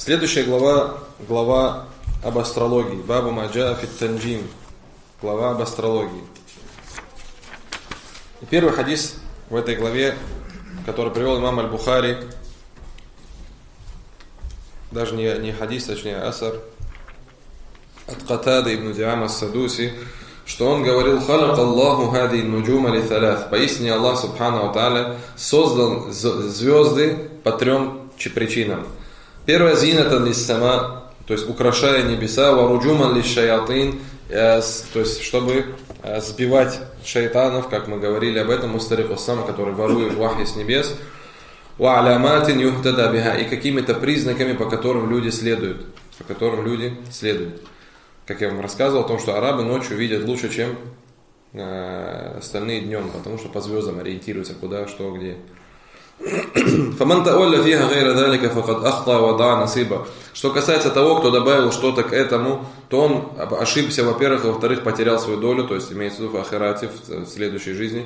Следующая глава об астрологии. Бабу Маджа фит танджим. Глава об астрологии. И первый хадис в этой главе, который привел имам Аль-Бухари, даже не хадис, точнее асар, от Катады ибн Диама ас-Садуси, что он говорил: «Халак Аллаху хади нуджума ли талят». Поистине Аллах Субхану ва Тааля создал звезды по трем причинам. Первое — зинатан лис-сама, то есть украшая небеса, варуджуман лиш-шаятин, то есть чтобы сбивать шайтанов, как мы говорили об этом, мустариху сам, который ворует вахи с небес, ва аляматин юхтада биха, и какими-то признаками, по которым люди следуют. Как я вам рассказывал о том, что арабы ночью видят лучше, чем остальные днем, потому что по звездам ориентируются, куда, что, где. Что касается того, кто добавил что-то к этому, то он ошибся, во-первых, и во-вторых, потерял свою долю, то есть имеется в виду в ахирате, в следующей жизни,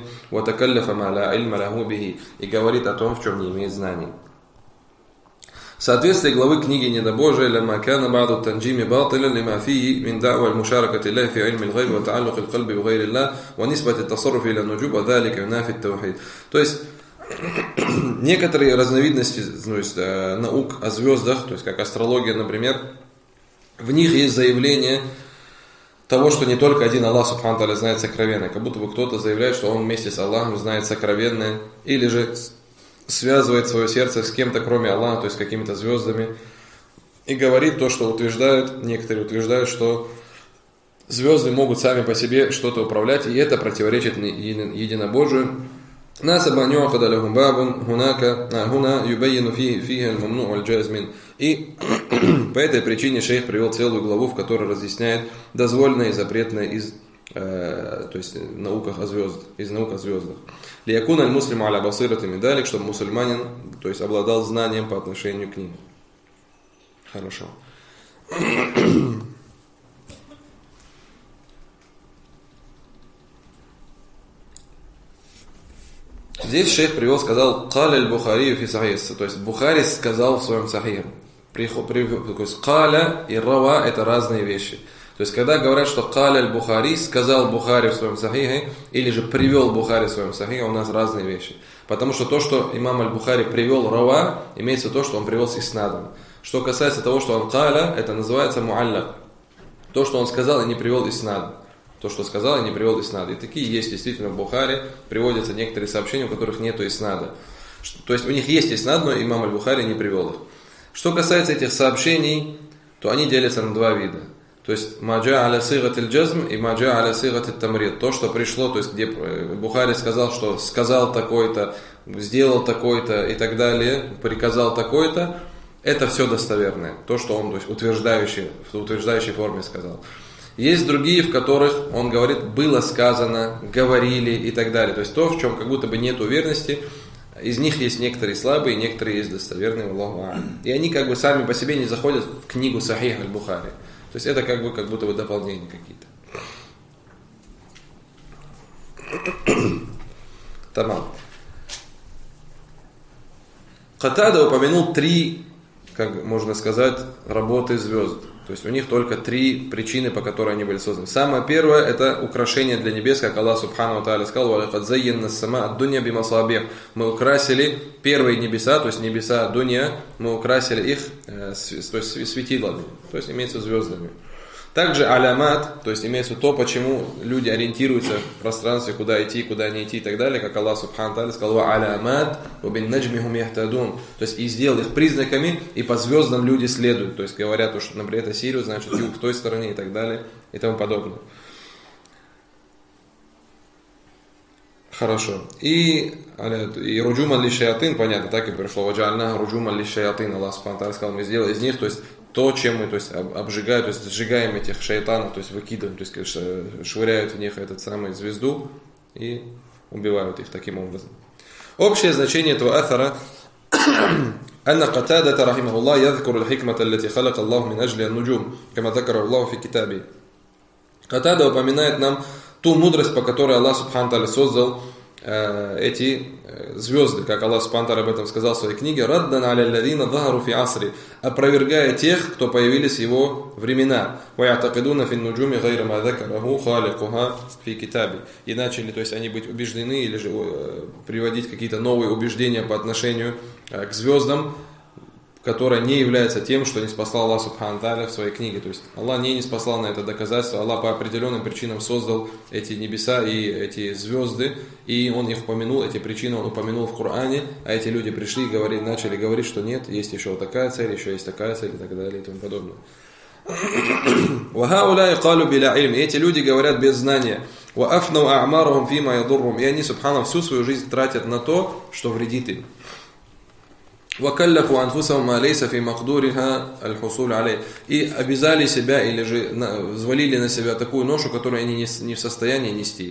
и говорит о том, в чем не имеет знаний. В соответствии главы книги Недобожия «Лама кана ба'ду танджими батилян лима фии мин да'ва аль-мушаракати лахи фи ильми аль-гайб ва та'аллуq аль-кальби би гайри Аллах ва нисбати ат-тасарруф иля нуджуб ва дhalika юнафи ат-тавхид». То есть некоторые разновидности, то есть, наук о звездах, то есть как астрология, например, в них есть заявление того, что не только один Аллах Субхану Тааля знает сокровенное, как будто бы кто-то заявляет, что он вместе с Аллахом знает сокровенное, или же связывает свое сердце с кем-то, кроме Аллаха, то есть с какими-то звездами, и говорит то, что некоторые утверждают, что звезды могут сами по себе что-то управлять, и это противоречит единобожию. И по этой причине шейх привел целую главу, в которой разъясняет дозволенное и запретное то есть наук о звездах. Лиякун аль-муслиму аля басирати мин далик, чтобы мусульманин, то есть обладал знанием по отношению к ним. Хорошо. Здесь шейх привел, сказал: «Каля аль-Бухари фи сахих», то есть Бухари сказал в своем сахихе. То есть «каля» и «рава» — это разные вещи. То есть, когда говорят, что «каля аль-Бухари», сказал Бухари в своем сахихе, или же привел Бухари в своем сахихе, у нас разные вещи. Потому что то, что имам аль-Бухари привел «рава», имеется то, что он привел с иснадом. Что касается того, что он «каля», это называется «муаллак». То, что он сказал и не привел иснад. То, что сказал и не привел иснад. И такие есть действительно в Бухари, приводятся некоторые сообщения, у которых нету иснада. То есть, у них есть иснад, но имам аль-Бухари не привел их. Что касается этих сообщений, то они делятся на два вида. То есть маджа аля сигат аль-джазм и маджа аля сигат аль-тамрид. То, что пришло, то есть где Бухари сказал, что сказал такой-то, сделал такой-то и так далее, приказал такой-то, это все достоверное. То, что он, то есть, в утверждающей форме сказал. Есть другие, в которых он говорит: было сказано, говорили и так далее. То есть то, в чем как будто бы нет уверенности. Из них есть некоторые слабые, некоторые есть достоверные. И они как бы сами по себе не заходят в книгу Сахих аль-Бухари. То есть это как будто бы дополнения какие-то. Тамам. Катада упомянул три, как можно сказать, работы звезд. То есть у них только три причины, по которой они были созданы. Самое первое — это украшение для небес, как Аллах Субхану ва Тааля сказал: «Валакад зайянна ас-сама ад-дунья бимасабих». Мы украсили первые небеса, то есть небеса дунья, мы украсили их то есть светилами, то есть имеется звездами. Также алямат, то есть имеется то, почему люди ориентируются в пространстве, куда идти, куда не идти и так далее, как Аллах Субхану Тааля сказал: «Ва алямат ва бин наджми хум яхтадун». То есть и сделал их признаками, и по звездам люди следуют. То есть говорят, что, например, это Сириус, значит юг в той стороне и так далее и тому подобное. Хорошо. И руджуман ли шаятин, понятно, так и пришло. Ваджальна руджуман ли шаятин. Аллах Субхану Тааля сказал: мы сделали из них, то есть то, чем мы, то есть, обжигаем, то есть сжигаем этих шайтанов, то есть выкидываем, то есть швыряют в них эту самую звезду и убивают их таким образом. Общее значение этого аthара: أن قتادة رحمه الله يذكر الحكمة التي خلق الله من أجل النجوم كما ذكره الله في كتابه. Катада упоминает нам ту мудрость, по которой Аллах Субхану Тааля создал эти звезды, как Аллах Субхану об этом сказал в своей книге, «Раддан аля алладина захару фи асри», опровергая тех, кто появились в его времена. «Ваятакидуна фин нуджуми гайра ма закараху халикуха фи китаби». И начали, то есть они быть убеждены или же приводить какие-то новые убеждения по отношению к звездам, которое не является тем, что не спасал Аллах Субхану в своей книге. То есть Аллах не спасал на это доказательство, Аллах по определенным причинам создал эти небеса и эти звезды, и Он их упомянул, эти причины Он упомянул в Коране, а эти люди пришли и начали говорить, что нет, есть еще вот такая цель, еще есть такая цель и так далее и тому подобное. И эти люди говорят без знания. И они, субхана, всю свою жизнь тратят на то, что вредит им. И обязали себя или же взвалили на себя такую ношу, которую они не в состоянии нести.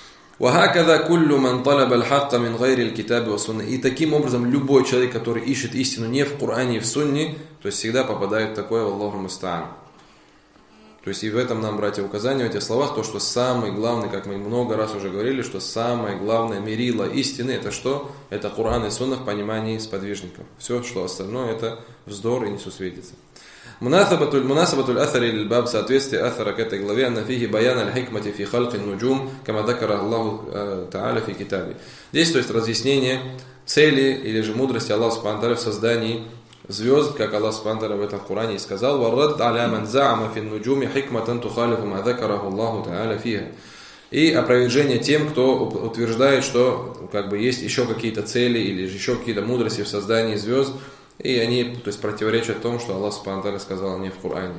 И таким образом любой человек, который ищет истину не в Коране и в Сунне, то есть всегда попадает в такое Аллаху муста'ан. То есть и в этом нам, братья, указание в этих словах, то, что самый главный, как мы много раз уже говорили, что самое главное мерило истины, это что? Это Коран и Сунна в понимании сподвижников. Все, что остальное, это вздор и несусветица. Мунасабатуль атари ль-баб, соответствие атара к этой главе, анна фихи баян аль-хикмати фи халки нуджум, кама дакара Аллаху та'аля фи китаби. Здесь, то есть, разъяснение цели или же мудрости Аллаха субхану ва тааля в создании звезд, как Аллах субхану ва тааля в этом Коране и сказал: «Варрад аля ман за'ама фи нуджуми хикматан тухалифу ма дакараху Аллаху та'аля фиха». И опровержение тем, кто утверждает, что как бы есть еще какие-то цели или еще какие-то мудрости в создании звезд, и они, то есть, противоречат тому, что Аллах субхану ва тааля сказал не в Коране.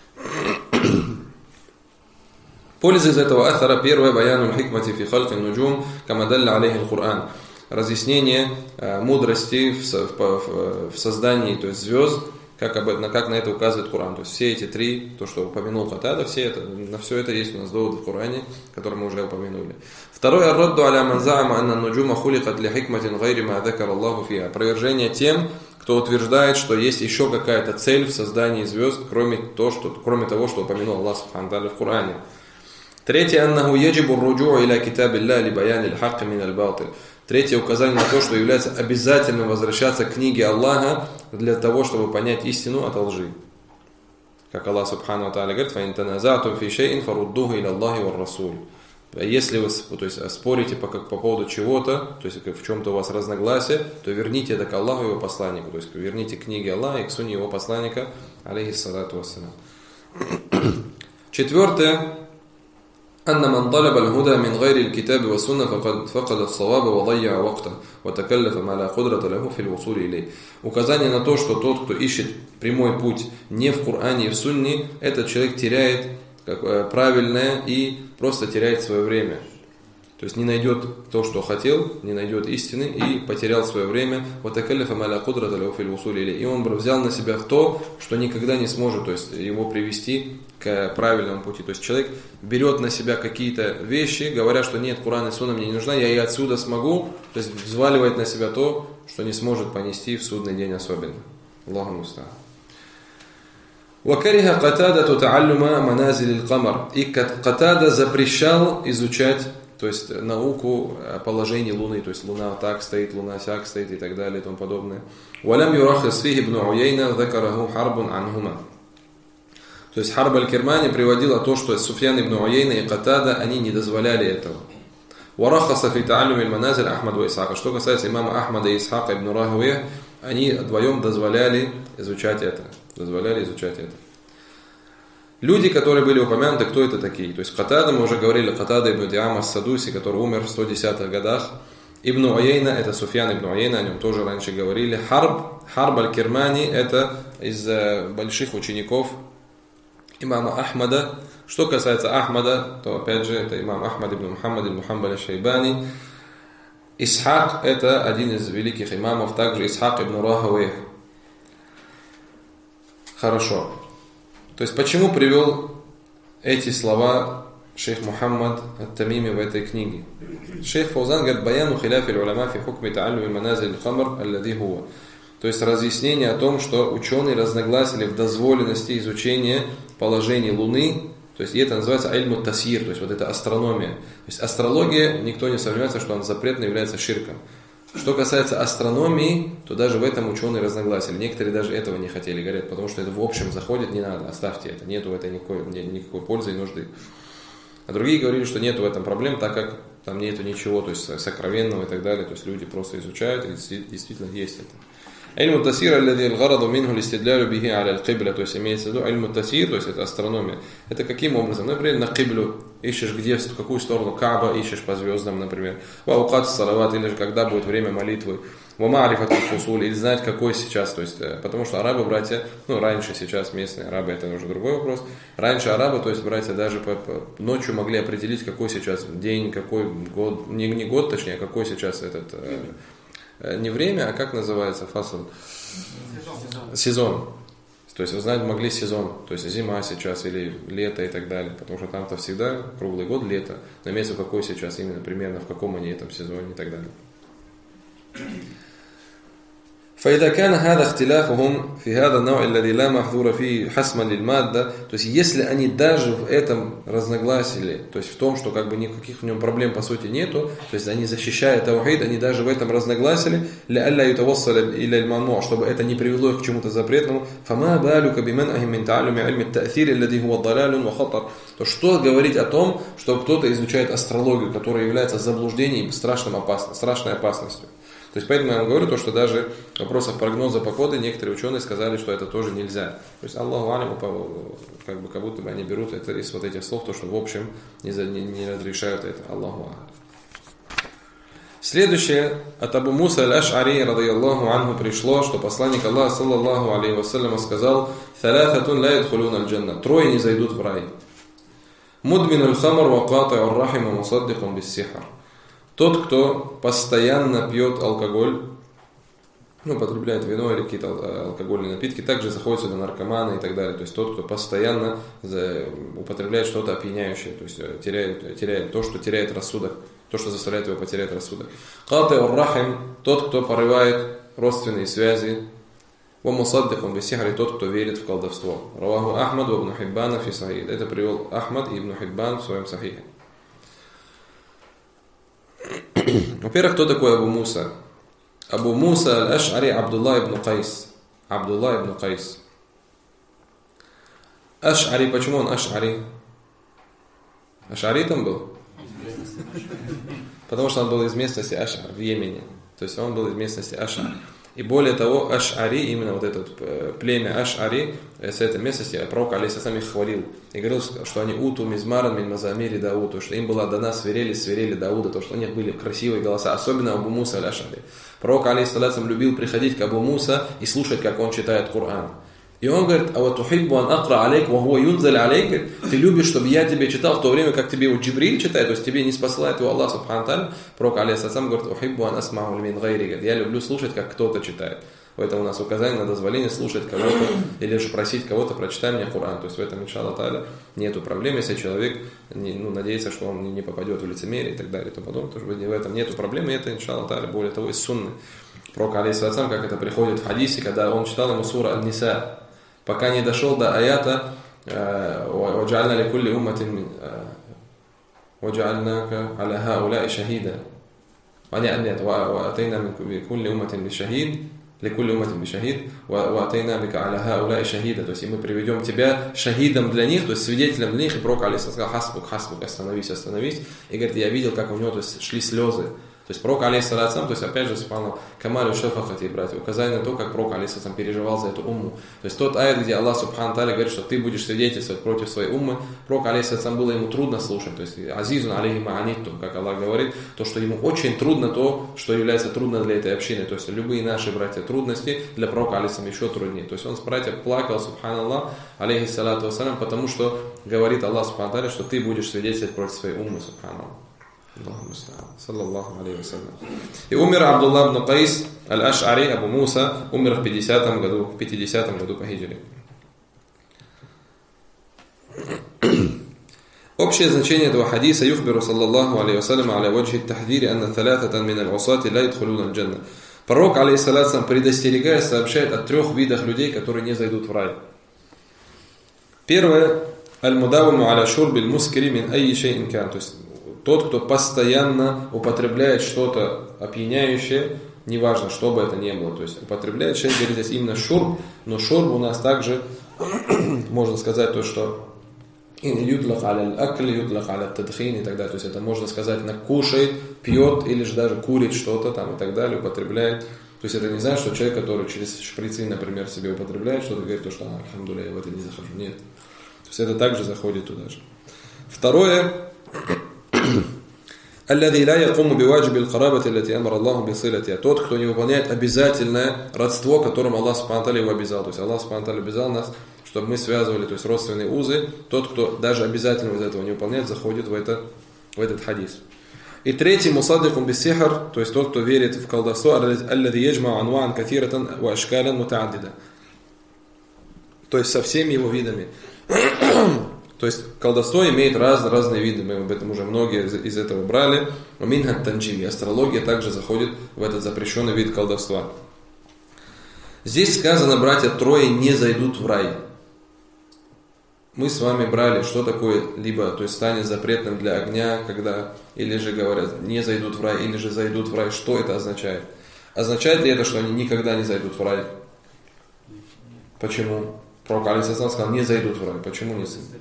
Польза из этого ахара первое: баяну хикмати фи халки нуджум, кама далля алейхи Коран. Разъяснение мудрости в создании, то есть, звезд, как на это указывает Коран. То есть все эти три, то, что упомянул Катада, на все это есть у нас доводы в Коране, которые мы уже упомянули. Второе: аррадду аля ман за'ама анна нуджума хуликат ли хикматин гайри ма закара Аллаху фиха. Опровержение тем, кто утверждает, что есть еще какая-то цель в создании звезд, кроме того, что упомянул Аллах субхану ва тааля в Коране. Третье: аннаху яджибу руджу'у иля китабилля ли баяни аль-хакки мин аль-батиль. Третье указание на то, что является обязательным возвращаться к книге Аллаха для того, чтобы понять истину от лжи. Как Аллах субхану ва тааля говорит: «Фаин таназа'тум фи шай'ин фаруддуху иля Аллахи вар расуль». Если вы, то есть, спорите по поводу чего-то, то есть в чем-то у вас разногласие, то верните это к Аллаху и его посланнику, то есть верните к книге Аллаха и к сунне его посланника, алейхиссалату вассалям. Четвертое: أن من طلب الهدى من غير الكتاب والسنة فقد الصواب وضيع وقته وتكلف ما لا قدرة له في الوصول إليه. Указание на то, что тот, кто ищет прямой путь не в Коране и в Сунне, этот человек теряет правильное и просто теряет свое время. То есть не найдет то, что хотел, не найдет истины и потерял свое время. И он взял на себя то, что никогда не сможет, то есть его привести к правильному пути. То есть человек берет на себя какие-то вещи, говоря, что нет, Коран и Сунна мне не нужна, я и отсюда смогу, то есть взваливает на себя то, что не сможет понести в судный день особенно. Аллаху муста'ан. وَكَرِهَ قَتَادَةُ تَعَلُّمَ مَنَازِلِ الْقَمَرِ. И Катада запрещал изучать, то есть науку положений Луны, то есть Луна так стоит, Луна сяк стоит и так далее и тому подобное. وَلَمْ يُرَخِّصْ فِيهِ ابْنُ عُيَيْنَةَ ذَكَرَهُ حَرْبٌ عَنْهُمَا. То есть Харб аль-Кирмани приводила то, что Суфьян ибн Уяйна и Катада, они не дозволяли этого. وَرَخَّصَ فِي تَعَلُّمِ الْمَنَازِلِ أَحْمَدُ وَإِسْحَاقَ. Что касается имама Ахмада и Исхака ибн Рахуя, они вдвоем дозволяли изучать это. Люди, которые были упомянуты, кто это такие? То есть Катада, мы уже говорили, Катада ибн Диама ас-Садуси, который умер в 110-х годах. Ибн Уяйна, это Суфьян ибн Уяйна, о нем тоже раньше говорили. Харб аль-Кирмани, это из больших учеников имама Ахмада. Что касается Ахмада, то опять же это имам Ахмад ибн Мухаммад ибн Хамбаль аш-Шайбани. Исхак, это один из великих имамов, также Исхак ибн Рахуя. Хорошо. То есть почему привел эти слова шейх Мухаммад ат-Тамими в этой книге? Шейх Фаузан говорит: «Баяну хиляфи уляма фи хукми та'аллуми маназиль камар аллади хуа». То есть разъяснение о том, что ученые разногласили в дозволенности изучения положений Луны, то То есть и это называется ильму тасир, то есть вот это астрономия. То есть астрология, никто не сомневается, что она запретно является ширком. Что касается астрономии, то даже в этом ученые разногласили. Некоторые даже этого не хотели, говорят, потому что это в общем заходит, не надо, оставьте это, нету в этом никакой пользы и нужды. А другие говорили, что нету в этом проблем, так как там нету ничего, то есть сокровенного и так далее, то есть люди просто изучают, и действительно есть это. Ильму тасир, аллади алгараду минху листидлялю бихи аля аль-кибля, то есть имеется в виду ильму тасир, то есть это астрономия. Это каким образом? Например, на киблю ищешь, где, в какую сторону Кааба ищешь по звездам, например. Ваукат салават, или же когда будет время молитвы. Вамарифат аль-фусуль, или знать, какой сейчас, то есть, потому что арабы, братья, раньше, сейчас местные арабы, это уже другой вопрос. Раньше арабы, то есть, братья, даже ночью могли определить, какой сейчас день, какой год, не год, точнее, какой сейчас этот... Не время, а как называется фасл? Сезон. То есть узнать могли сезон, то есть зима сейчас или лето и так далее, потому что там-то всегда круглый год лето, но имеется какой сейчас именно примерно в каком они этом сезоне и так далее. فإذا كان هذا اختلافهم في هذا النوع الذي لا محظور فيه حسما للمادة, то есть если они даже в этом разногласили, то есть в том, что как бы никаких в нем проблем по сути нету, то есть они защищают таухид, они даже в этом разногласили, لألا يتوصل إلى الممنوع, чтобы это не привело их к чему-то запретному, فما بالك بمنعهم من تعلم علم التأثير الذي هو ضلال وخطر, то что говорить о том, что кто-то изучает астрологию, которая является заблуждением и страшной опасностью. То есть поэтому я вам говорю, что даже в вопросах прогноза погоды некоторые ученые сказали, что это тоже нельзя. То есть Аллаху алиму, как будто бы они берут это из вот этих слов, то, что в общем не разрешают это. Аллаху алиму. Следующее, от Абу Муса аль-Аш'ари, радийаллаху анху, пришло, что посланник Аллаха, саллаллаху алейхи вассалям, сказал: «Саляфатун ла ядхулун аль-джанна». Трое не зайдут в рай. «Мудмин аль-хамар ва кати'у ар-рахим ва мусаддикун бис-сихр». Тот, кто постоянно пьет алкоголь, потребляет вино или какие-то алкогольные напитки, также заходят сюда наркоманы и так далее. То есть тот, кто постоянно употребляет что-то опьяняющее, то есть теряет то, что теряет рассудок, то, что заставляет его потерять рассудок. Кати'у ар-рахим, тот, кто порывает родственные связи. Ва мусаддикун бис-сихр, тот, кто верит в колдовство. Раваху Ахмад ва Ибн Хиббан фи сахих. Это привел Ахмад и Ибн Хиббан в своем сахихе. Во-первых, кто такой Абу Муса? Абу Муса аль-Аш'ари Абдулла ибн Кайс. Абдулла ибн Кайс. Аш'ари, почему он Аш'ари? Аш'ари там был? Потому что он был из местности Аш'ар в Йемене. То есть он был из местности Аш'ар. И более того, Аш'ари, именно вот это племя Аш'ари, с этой местности, пророк алейхиссалям их хвалил. И говорил, что они уту мизмаран мин мазамири Дауду, что им была дана свирели Дауда, то, что у них были красивые голоса, особенно Абу Муса аль-Аш'ари. Пророк алейхиссалям любил приходить к Абу Муса и слушать, как он читает Коран. И он говорит: «А вот тухиббу ан акра алейк, ва хуа юнзаль алейк». Ты любишь, чтобы я тебе читал в то время, как тебе его Джибриль читает, то есть тебе не спасает его Аллах субхану тааля. Пророк алейхиссалям говорит: «Ухиббу ан асмау мин гайри». Я люблю слушать, как кто-то читает. В этом у нас указание на дозволение слушать кого-то или же просить кого-то: «Прочитай мне Коран». То есть в этом, иншаллах тааля, нету проблем, если человек надеется, что он не попадет в лицемерие и так далее, то потом, то в этом нету проблем, и это, иншаллах тааля, более того, из сунны. Пророк алейхиссалям, как это приходит в хадисе, когда он читал ему сура Ан-Ниса, пока не дошел до аята «Вадж'альна ликулли умматин вадж'альнака аля хауляи шахида». Нет, «Ваатайна ликулли умматин бишахид, ликулли умматин бишахид, ваатайна бика аля хауляи шахида». То есть, и мы приведем тебя шахидом для них, то есть свидетелем для них. И пророк алейхиссалям сказал: «Хасбук, остановись». И говорит: я видел, как у него шли слезы. То есть пророк алейхиссалям, то есть опять же, субханаллах, камалю шафахати, братья, указание на то, как пророк алейхиссалям переживал за эту умму. То есть тот аят, где Аллах субхану тааля говорит, что ты будешь свидетельствовать против своей уммы, пророк алейхиссалям было ему трудно слушать. То есть азизун алейхи ма'аниттум, как Аллах говорит, то, что ему очень трудно то, что является трудно для этой общины. То есть любые наши, братья, трудности для пророка алейхиссалям еще труднее. То есть он, братья, плакал, субханаллах, алейхиссалату вассалям, потому что говорит Аллах субхану тааля, что ты будешь свидетельствовать против своей уммы, субханаллах. Саллаллаху алейхи вассалям. И умер Абдулла ибн Кайс аль-Аш'ари, Абу Муса, умер в 50-м году по хиджре. Общее значение этого хадиса: юхбиру саллаллаху алейхи вассалям аля ваджхи тахдири анна талататан мин аль-усати ла ядхулуна аль-джанна. Пророк, алейхиссалям, предостерегая, сообщает о трех видах людей, которые не зайдут в рай. Первое: Аль-мудавиму аля шурбиль мускири мин айи шейин кан. То есть тот, кто постоянно употребляет что-то опьяняющее, неважно, что бы это ни было. То есть употребляет, шейх говорит здесь именно шурб, но шурб у нас также можно сказать то, что юдлах аля аль-акль, юдлах аля тадхин и так далее. То есть это можно сказать на кушает, пьет или же даже курит что-то там и так далее, употребляет. То есть это не значит, что человек, который через шприцы, например, себе употребляет что-то, говорит, то, что альхамдулилля, я в это не захожу. Нет. То есть это также заходит туда же. Второе. الذي لا يقوم بواجب القرابة التي أمر الله بصلتها. Тот, кто не выполняет обязательное родство, которым Аллах Субхану ва Тааля его обязал. То есть Аллах Субхану ва Тааля обязал нас, чтобы мы связывали, то есть родственные узы. Тот, кто даже обязательно из этого не выполняет, заходит в этот хадис. И третий, мусаддикун биссихр, то есть тот, кто верит в колдовство, الذي يجمع أنواعا كثيرة وأشكالا متعددة. То есть со всеми его видами. То есть колдовство имеет разные виды, мы об этом уже многие из этого брали. Минхат танджим, и астрология также заходит в этот запрещенный вид колдовства. Здесь сказано, братья, трое не зайдут в рай. Мы с вами брали, что такое, либо, то есть станет запретным для огня, когда, или же говорят, не зайдут в рай, или же зайдут в рай. Что это означает? Означает ли это, что они никогда не зайдут в рай? Почему? Пророк алейхиссалям сказал, не зайдут в рай. Почему не зайдут?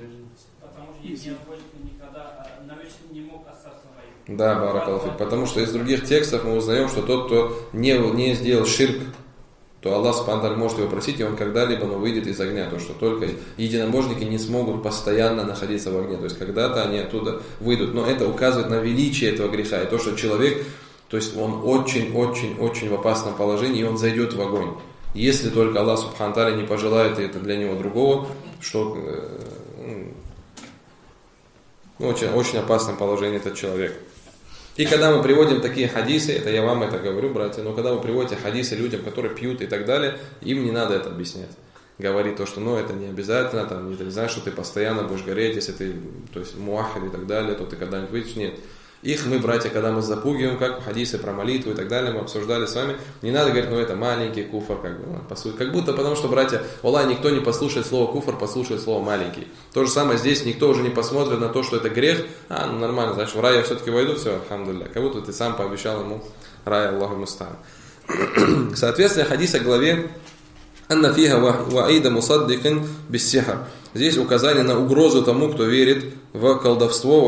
Не мог остаться в раю. Да, баракаллаху. Потому что из других текстов мы узнаем, что тот, кто не сделал ширк, то Аллах Субхану ва Тааля может его просить, и он когда-либо выйдет из огня. То, что только единобожники не смогут постоянно находиться в огне. То есть когда-то они оттуда выйдут. Но это указывает на величие этого греха. И то, что человек, то есть он очень в опасном положении, и он зайдет в огонь. Если только Аллах Субхану ва Тааля не пожелает, и это для него другого, что очень опасном положении этот человек. И когда мы приводим такие хадисы, это я вам это говорю, братья, но когда вы приводите хадисы людям, которые пьют и так далее, им не надо это объяснять. Говорить то, что это не обязательно, там, не знаешь, что ты постоянно будешь гореть, если ты, то есть муахид и так далее, то ты когда-нибудь выйдешь. Нет. Их мы, братья, когда мы запугиваем, как хадисы про молитву и так далее, мы обсуждали с вами, не надо говорить, это маленький куфр, по сути. Как будто потому, что, братья, Аллах, никто не послушает слово куфр, послушает слово маленький. То же самое здесь, никто уже не посмотрит на то, что это грех, нормально, значит, в рай я все-таки войду, все, альхамдулилля. Как будто ты сам пообещал ему рай, Аллаху муста'ан. Соответственно, хадис о главе «Анна фиха ваида мусаддикин биссихр». Здесь указание на угрозу тому, кто верит в колдовство,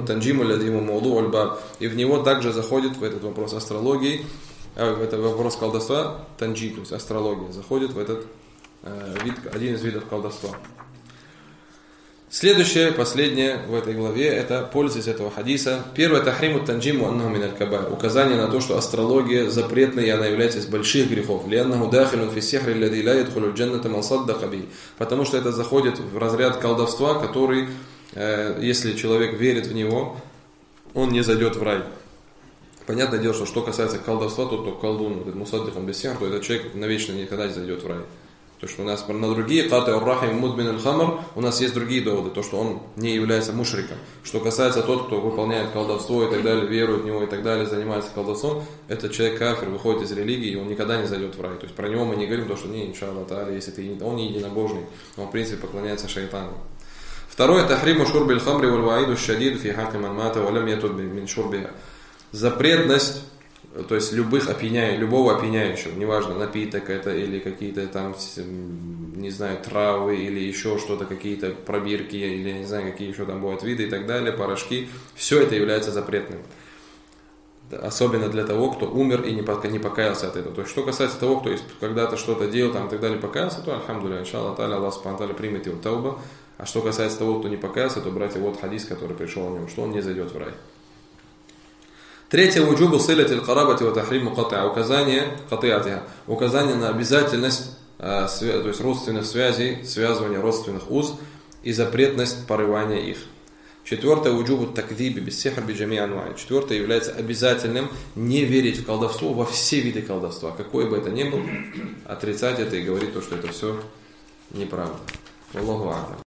и в него также заходит в этот вопрос астрологии, в этот вопрос колдовства, танджим, то есть астрология, заходит в этот вид, один из видов колдовства. Следующее, последнее в этой главе, это польза из этого хадиса. Первое, тахриму танджиму аннаху мин аль-кабаир. Указание на то, что астрология запретна, и она является из больших грехов. Лианнаху дахилун фи сихри аллади ла ядхулу аль-джанната ман саддака би. Потому что это заходит в разряд колдовства, который, если человек верит в него, он не зайдет в рай. Понятное дело, что касается колдовства, то колдун, мусаддикан бис сихр, то этот человек навечно никогда не зайдет в рай. То, что у нас на другие каты ар-рахим мудмин аль-хамр, у нас есть другие доводы, то, что он не является мушриком. Что касается тот, кто выполняет колдовство и так далее, верует в него и так далее, занимается колдовством, этот человек кафир, выходит из религии, и он никогда не зайдет в рай. То есть про него мы не говорим, то, что не, иншаллах та'аля, если он не единобожник, он в принципе поклоняется шайтану. Второе, тахриму шурби аль-хамри валь-ваиду шадид фи хаки ман мата валям ятуд мин шурбиха. Запретность, то есть любого опьяняющего, неважно, напиток это или какие-то там, не знаю, травы или еще что-то, какие-то пробирки или не знаю, какие еще там бывают виды и так далее, порошки, все это является запретным. Особенно для того, кто умер и не покаялся от этого. То есть, что касается того, кто когда-то что-то делал там, и так далее, покаялся, то, альхамдулилля, иншаллах та'аля, Аллах Субхану ва Тааля примет его тауба. А что касается того, кто не покаялся, то, братья, вот хадис, который пришел о нем, что он не зайдет в рай. Третье, уджубу силати аль-карабати ва тахриму катиа, указание на обязательность, то есть родственных связей, связывания родственных уз и запретность порывания их. Четвертое, уджубу такдиби биссихр биджами анвай. Четвертое, является обязательным не верить в колдовство во все виды колдовства, какой бы это ни был, отрицать это и говорить то, что это все неправда. Аллаху а'лам.